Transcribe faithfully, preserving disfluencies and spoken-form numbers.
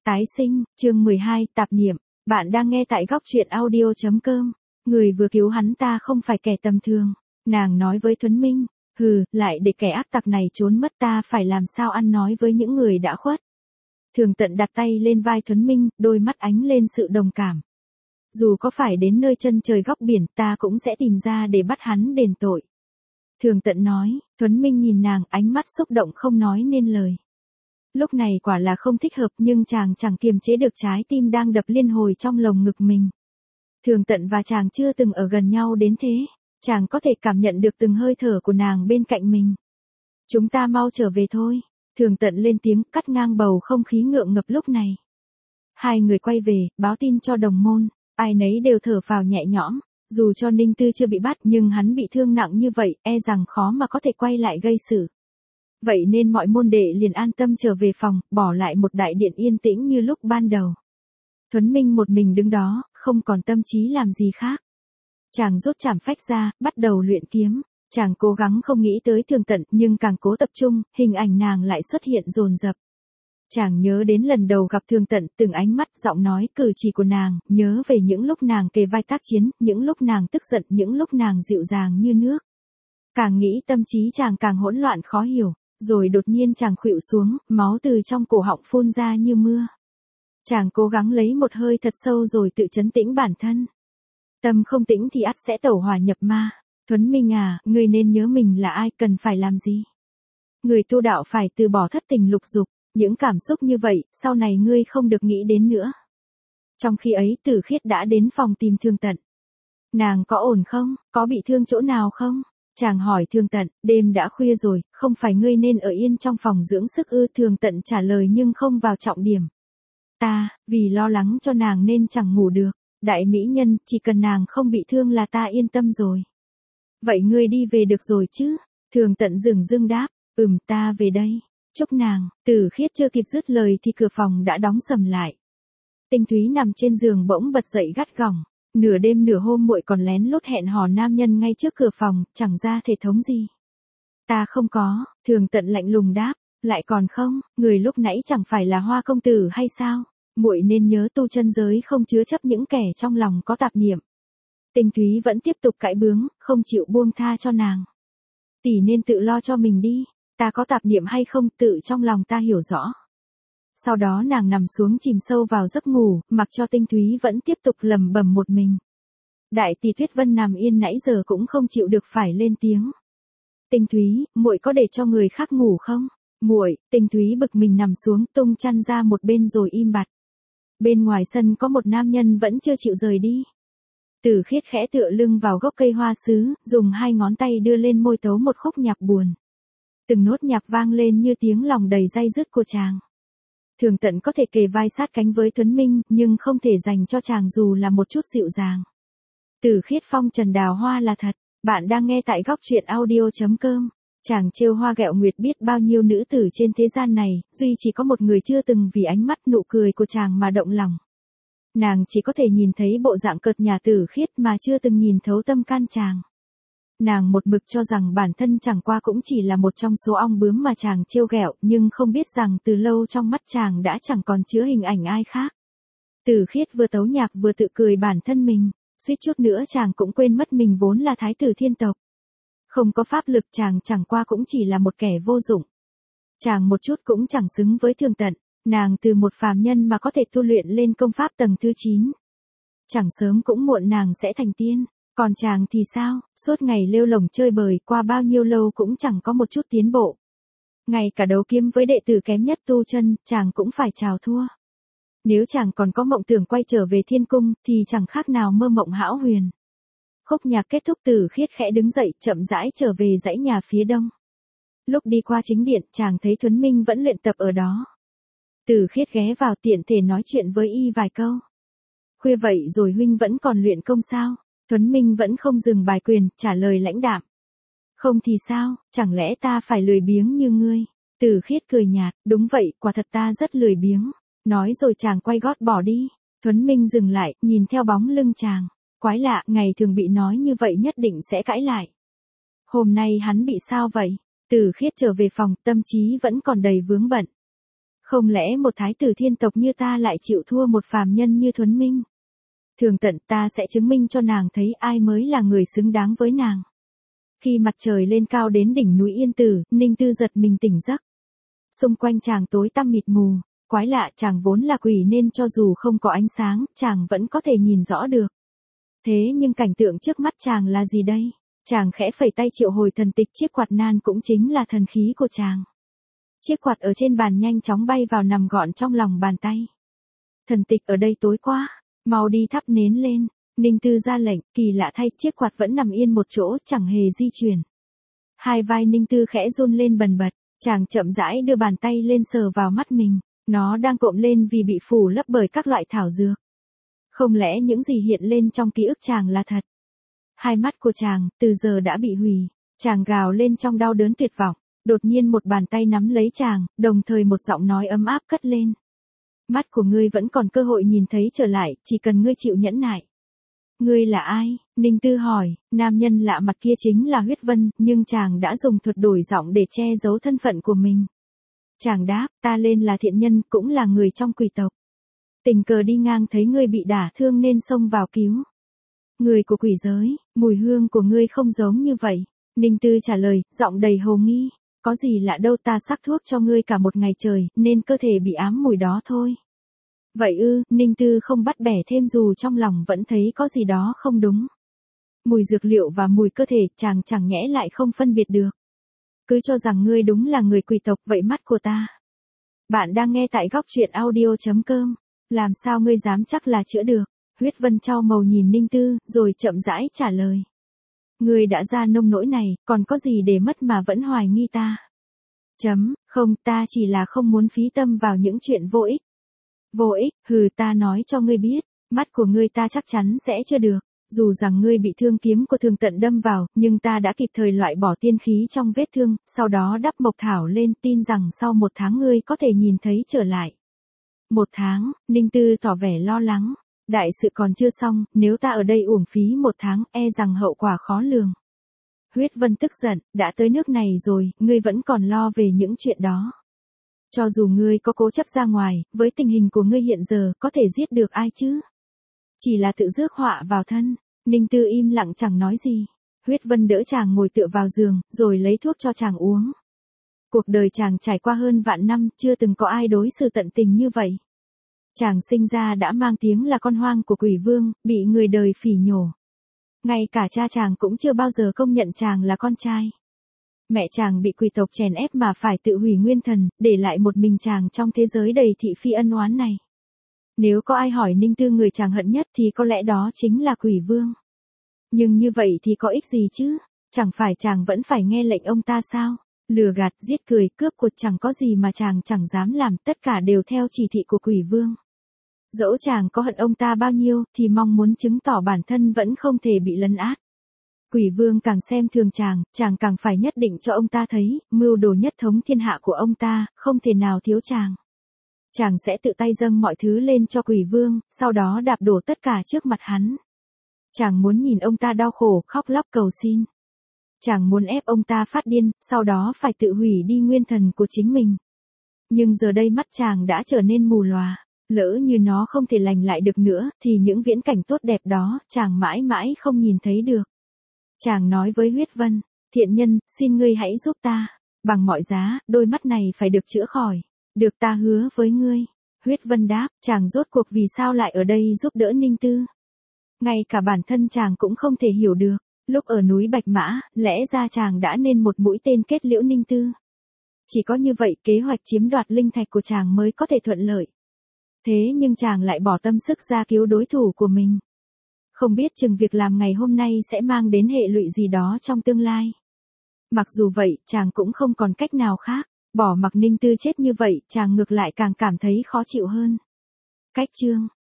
Tái sinh, chương mười hai, tạp niệm. Bạn đang nghe tại góc truyện audio chấm com. Người vừa cứu hắn ta không phải kẻ tầm thường. Nàng nói với Thuấn Minh. Hừ, lại để kẻ ác tặc này trốn mất, ta phải làm sao ăn nói với những người đã khuất. Thường Tận đặt tay lên vai Thuấn Minh, đôi mắt ánh lên sự đồng cảm. Dù có phải đến nơi chân trời góc biển, ta cũng sẽ tìm ra để bắt hắn đền tội. Thường Tận nói. Thuấn Minh nhìn nàng, ánh mắt xúc động không nói nên lời. Lúc này quả là không thích hợp, nhưng chàng chẳng kiềm chế được trái tim đang đập liên hồi trong lồng ngực mình. Thường Tận và chàng chưa từng ở gần nhau đến thế. Chàng có thể cảm nhận được từng hơi thở của nàng bên cạnh mình. Chúng ta mau trở về thôi. Thường Tận lên tiếng, cắt ngang bầu không khí ngượng ngập lúc này. Hai người quay về, báo tin cho đồng môn. Ai nấy đều thở phào nhẹ nhõm. Dù cho Ninh Tư chưa bị bắt, nhưng hắn bị thương nặng như vậy, e rằng khó mà có thể quay lại gây sự. Vậy nên mọi môn đệ liền an tâm trở về phòng, bỏ lại một đại điện yên tĩnh như lúc ban đầu. Thuấn Minh một mình đứng đó, không còn tâm trí làm gì khác. Chàng rút trảm phách ra, bắt đầu luyện kiếm. Chàng cố gắng không nghĩ tới Thường Tận, nhưng càng cố tập trung, hình ảnh nàng lại xuất hiện dồn dập. Chàng nhớ đến lần đầu gặp Thường Tận, từng ánh mắt, giọng nói, cử chỉ của nàng, nhớ về những lúc nàng kề vai tác chiến, những lúc nàng tức giận, những lúc nàng dịu dàng như nước. Càng nghĩ tâm trí chàng càng hỗn loạn khó hiểu. Rồi đột nhiên chàng khuỵu xuống, máu từ trong cổ họng phun ra như mưa. Chàng cố gắng lấy một hơi thật sâu rồi tự trấn tĩnh bản thân. Tâm không tĩnh thì ắt sẽ tẩu hỏa nhập ma. Thuấn Minh à, ngươi nên nhớ mình là ai, cần phải làm gì. Người tu đạo phải từ bỏ thất tình lục dục, những cảm xúc như vậy, sau này ngươi không được nghĩ đến nữa. Trong khi ấy Tử Khiết đã đến phòng tìm Thường Tận. Nàng có ổn không, có bị thương chỗ nào không? Chàng hỏi Thường Tận, đêm đã khuya rồi, không phải ngươi nên ở yên trong phòng dưỡng sức ư? Thường Tận trả lời nhưng không vào trọng điểm. Ta, vì lo lắng cho nàng nên chẳng ngủ được. Đại mỹ nhân, chỉ cần nàng không bị thương là ta yên tâm rồi. Vậy ngươi đi về được rồi chứ? Thường Tận dửng dưng đáp, ừm, ta về đây. Chúc nàng. Tử Khiết chưa kịp dứt lời thì cửa phòng đã đóng sầm lại. Tinh Thúy nằm trên giường bỗng bật dậy gắt gỏng. Nửa đêm nửa hôm muội còn lén lút hẹn hò nam nhân ngay trước cửa phòng, chẳng ra thể thống gì. Ta không có. Thường Tận lạnh lùng đáp, lại còn không, người lúc nãy chẳng phải là Hoa công tử hay sao? Muội nên nhớ tu chân giới không chứa chấp những kẻ trong lòng có tạp niệm. Tinh Thúy vẫn tiếp tục cãi bướng, không chịu buông tha cho nàng. Tỷ nên tự lo cho mình đi, ta có tạp niệm hay không tự trong lòng ta hiểu rõ. Sau đó nàng nằm xuống chìm sâu vào giấc ngủ, mặc cho Tinh Thúy vẫn tiếp tục lẩm bẩm một mình. Đại tỷ Tuyết Vân nằm yên nãy giờ cũng không chịu được phải lên tiếng. Tinh Thúy, muội có để cho người khác ngủ không? Muội. Tinh Thúy bực mình nằm xuống, tung chăn ra một bên rồi im bặt. Bên ngoài sân có một nam nhân vẫn chưa chịu rời đi. Tử Khiết khẽ tựa lưng vào gốc cây hoa sứ, dùng hai ngón tay đưa lên môi tấu một khúc nhạc buồn. Từng nốt nhạc vang lên như tiếng lòng đầy day dứt của chàng. Thường Tận có thể kề vai sát cánh với Thuấn Minh, nhưng không thể dành cho chàng dù là một chút dịu dàng. Tử Khiết phong trần đào hoa là thật. Bạn đang nghe tại góc truyện audio chấm com. Chàng trêu hoa ghẹo nguyệt biết bao nhiêu nữ tử trên thế gian này, duy chỉ có một người chưa từng vì ánh mắt nụ cười của chàng mà động lòng. Nàng chỉ có thể nhìn thấy bộ dạng cợt nhả Tử Khiết mà chưa từng nhìn thấu tâm can chàng. Nàng một mực cho rằng bản thân chẳng qua cũng chỉ là một trong số ong bướm mà chàng trêu ghẹo, nhưng không biết rằng từ lâu trong mắt chàng đã chẳng còn chứa hình ảnh ai khác. Tử Khiết vừa tấu nhạc vừa tự cười bản thân mình, suýt chút nữa chàng cũng quên mất mình vốn là thái tử thiên tộc. Không có pháp lực chàng chẳng qua cũng chỉ là một kẻ vô dụng. Chàng một chút cũng chẳng xứng với Thường Tận, nàng từ một phàm nhân mà có thể tu luyện lên công pháp tầng thứ chín. Chẳng sớm cũng muộn nàng sẽ thành tiên. Còn chàng thì sao, suốt ngày lêu lổng chơi bời, qua bao nhiêu lâu cũng chẳng có một chút tiến bộ. Ngay cả đấu kiếm với đệ tử kém nhất tu chân, chàng cũng phải chào thua. Nếu chàng còn có mộng tưởng quay trở về thiên cung, thì chẳng khác nào mơ mộng hão huyền. Khúc nhạc kết thúc, Tử Khiết khẽ đứng dậy, chậm rãi trở về dãy nhà phía đông. Lúc đi qua chính điện, chàng thấy Thuấn Minh vẫn luyện tập ở đó. Tử Khiết ghé vào tiện thể nói chuyện với y vài câu. Khuya vậy rồi huynh vẫn còn luyện công sao? Thuấn Minh vẫn không dừng bài quyền, trả lời lãnh đạm. Không thì sao, chẳng lẽ ta phải lười biếng như ngươi? Tử Khiết cười nhạt, đúng vậy, quả thật ta rất lười biếng. Nói rồi chàng quay gót bỏ đi. Thuấn Minh dừng lại, nhìn theo bóng lưng chàng. Quái lạ, ngày thường bị nói như vậy nhất định sẽ cãi lại. Hôm nay hắn bị sao vậy? Tử Khiết trở về phòng, tâm trí vẫn còn đầy vướng bận. Không lẽ một thái tử thiên tộc như ta lại chịu thua một phàm nhân như Thuấn Minh? Thường Tận, ta sẽ chứng minh cho nàng thấy ai mới là người xứng đáng với nàng. Khi mặt trời lên cao đến đỉnh núi Yên Tử, Ninh Tư giật mình tỉnh giấc. Xung quanh chàng tối tăm mịt mù, quái lạ, chàng vốn là quỷ nên cho dù không có ánh sáng, chàng vẫn có thể nhìn rõ được. Thế nhưng cảnh tượng trước mắt chàng là gì đây? Chàng khẽ phẩy tay triệu hồi thần tịch, chiếc quạt nan cũng chính là thần khí của chàng. Chiếc quạt ở trên bàn nhanh chóng bay vào nằm gọn trong lòng bàn tay. Thần tịch, ở đây tối quá, mau đi thắp nến lên. Ninh Tư ra lệnh, kỳ lạ thay, chiếc quạt vẫn nằm yên một chỗ, chẳng hề di chuyển. Hai vai Ninh Tư khẽ run lên bần bật, chàng chậm rãi đưa bàn tay lên sờ vào mắt mình, nó đang cộm lên vì bị phủ lấp bởi các loại thảo dược. Không lẽ những gì hiện lên trong ký ức chàng là thật? Hai mắt của chàng, từ giờ đã bị hủy, chàng gào lên trong đau đớn tuyệt vọng, đột nhiên một bàn tay nắm lấy chàng, đồng thời một giọng nói ấm áp cất lên. Mắt của ngươi vẫn còn cơ hội nhìn thấy trở lại, chỉ cần ngươi chịu nhẫn nại. Ngươi là ai? Ninh Tư hỏi, nam nhân lạ mặt kia chính là Huyết Vân, nhưng chàng đã dùng thuật đổi giọng để che giấu thân phận của mình. Chàng đáp, ta lên là thiện nhân, cũng là người trong quỷ tộc. Tình cờ đi ngang thấy ngươi bị đả thương nên xông vào cứu. Người của quỷ giới, mùi hương của ngươi không giống như vậy. Ninh Tư trả lời, giọng đầy hồ nghi, có gì lạ đâu, ta sắc thuốc cho ngươi cả một ngày trời, nên cơ thể bị ám mùi đó thôi. Vậy ư, Ninh Tư không bắt bẻ thêm dù trong lòng vẫn thấy có gì đó không đúng. Mùi dược liệu và mùi cơ thể chàng chẳng nhẽ lại không phân biệt được. Cứ cho rằng ngươi đúng là người quỷ tộc, vậy mắt của ta. Bạn đang nghe tại góc truyện audio chấm com. Làm sao ngươi dám chắc là chữa được? Huyết Vân trao màu nhìn Ninh Tư, rồi chậm rãi trả lời. Ngươi đã ra nông nỗi này, còn có gì để mất mà vẫn hoài nghi ta? Chấm, không, ta chỉ là không muốn phí tâm vào những chuyện vô ích. Vô ích, hừ, ta nói cho ngươi biết, mắt của ngươi ta chắc chắn sẽ chưa được. Dù rằng ngươi bị thương kiếm của Thường Tận đâm vào, nhưng ta đã kịp thời loại bỏ tiên khí trong vết thương, sau đó đắp mộc thảo lên, tin rằng sau một tháng ngươi có thể nhìn thấy trở lại. Một tháng, Ninh Tư tỏ vẻ lo lắng. Đại sự còn chưa xong, nếu ta ở đây uổng phí một tháng, e rằng hậu quả khó lường. Huyết Vân tức giận, đã tới nước này rồi, ngươi vẫn còn lo về những chuyện đó. Cho dù ngươi có cố chấp ra ngoài, với tình hình của ngươi hiện giờ, có thể giết được ai chứ? Chỉ là tự rước họa vào thân. Ninh Tư im lặng chẳng nói gì. Huyết Vân đỡ chàng ngồi tựa vào giường, rồi lấy thuốc cho chàng uống. Cuộc đời chàng trải qua hơn vạn năm, chưa từng có ai đối xử tận tình như vậy. Chàng sinh ra đã mang tiếng là con hoang của quỷ vương, bị người đời phỉ nhổ. Ngay cả cha chàng cũng chưa bao giờ công nhận chàng là con trai. Mẹ chàng bị quỷ tộc chèn ép mà phải tự hủy nguyên thần, để lại một mình chàng trong thế giới đầy thị phi ân oán này. Nếu có ai hỏi Ninh Tư người chàng hận nhất thì có lẽ đó chính là quỷ vương. Nhưng như vậy thì có ích gì chứ? Chẳng phải chàng vẫn phải nghe lệnh ông ta sao? Lừa gạt, giết cười, cướp của chẳng có gì mà chàng chẳng dám làm, tất cả đều theo chỉ thị của quỷ vương. Dẫu chàng có hận ông ta bao nhiêu, thì mong muốn chứng tỏ bản thân vẫn không thể bị lấn át. Quỷ vương càng xem thường chàng, chàng càng phải nhất định cho ông ta thấy, mưu đồ nhất thống thiên hạ của ông ta, không thể nào thiếu chàng. Chàng sẽ tự tay dâng mọi thứ lên cho quỷ vương, sau đó đạp đổ tất cả trước mặt hắn. Chàng muốn nhìn ông ta đau khổ, khóc lóc cầu xin. Chàng muốn ép ông ta phát điên, sau đó phải tự hủy đi nguyên thần của chính mình. Nhưng giờ đây mắt chàng đã trở nên mù lòa. Lỡ như nó không thể lành lại được nữa, thì những viễn cảnh tốt đẹp đó, chàng mãi mãi không nhìn thấy được. Chàng nói với Huyết Vân, thiện nhân, xin ngươi hãy giúp ta. Bằng mọi giá, đôi mắt này phải được chữa khỏi. Được, ta hứa với ngươi. Huyết Vân đáp, chàng rốt cuộc vì sao lại ở đây giúp đỡ Ninh Tư. Ngay cả bản thân chàng cũng không thể hiểu được. Lúc ở núi Bạch Mã, lẽ ra chàng đã nên một mũi tên kết liễu Ninh Tư. Chỉ có như vậy kế hoạch chiếm đoạt linh thạch của chàng mới có thể thuận lợi. Thế nhưng chàng lại bỏ tâm sức ra cứu đối thủ của mình. Không biết chừng việc làm ngày hôm nay sẽ mang đến hệ lụy gì đó trong tương lai. Mặc dù vậy, chàng cũng không còn cách nào khác. Bỏ mặc Ninh Tư chết như vậy, chàng ngược lại càng cảm thấy khó chịu hơn. Cách chương